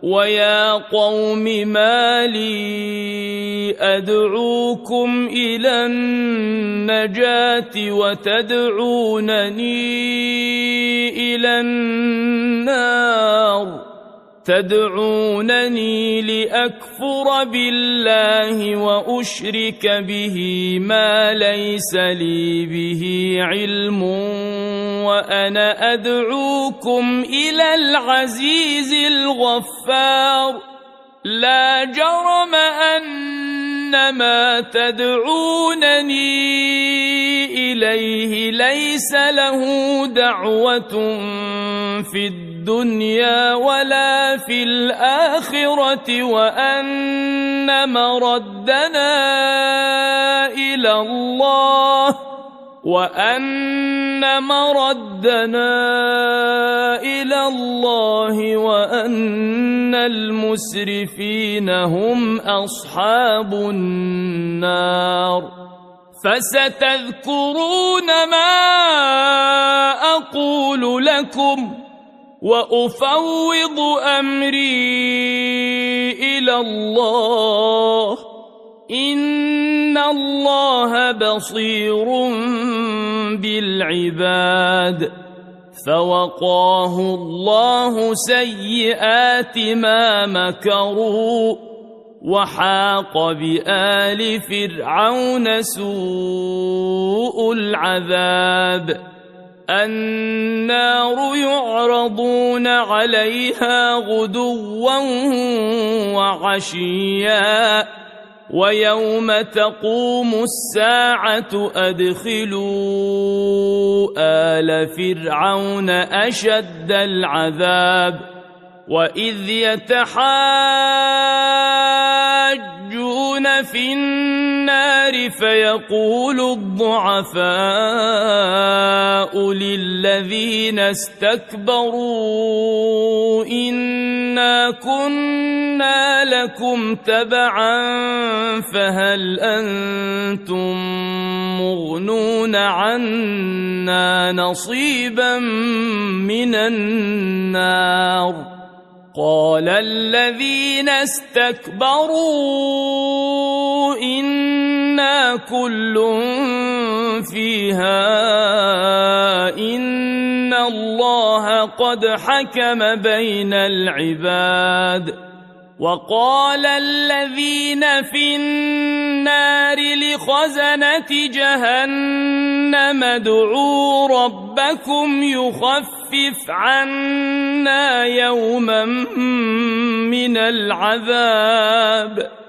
ويا قوم ما لي أدعوكم إلى النجاة وتدعونني إلى النار تدعونني لأكفر بالله وأشرك به ما ليس لي به علم وأنا أدعوكم إلى العزيز الغفار لا جرم أن ما تدعونني إليه ليس له دعوة في الدنيا ولا في الآخرة وأن مردنا إلى الله وأن المسرفين هم أصحاب النار فستذكرون ما أقول لكم وأفوض أمري إلى الله إن الله بصير بالعباد فوقاه الله سيئات ما مكروا وحاق بآل فرعون سوء العذاب النار يعرضون عليها غدوا وعشيا ويوم تقوم الساعة أدخلوا آل فرعون أشد العذاب وإذ يتحاجون في النار فيقول الضعفاء للذين استكبروا إنا كنا لكم تبعا فهل أنتم مغنون عنا نصيبا من النار قال الذين استكبروا إنا كل فيها إن الله قد حكم بين العباد وقال الذين في النار لخزنة جهنم ادعوا ربكم يخفف عنا يوما من العذاب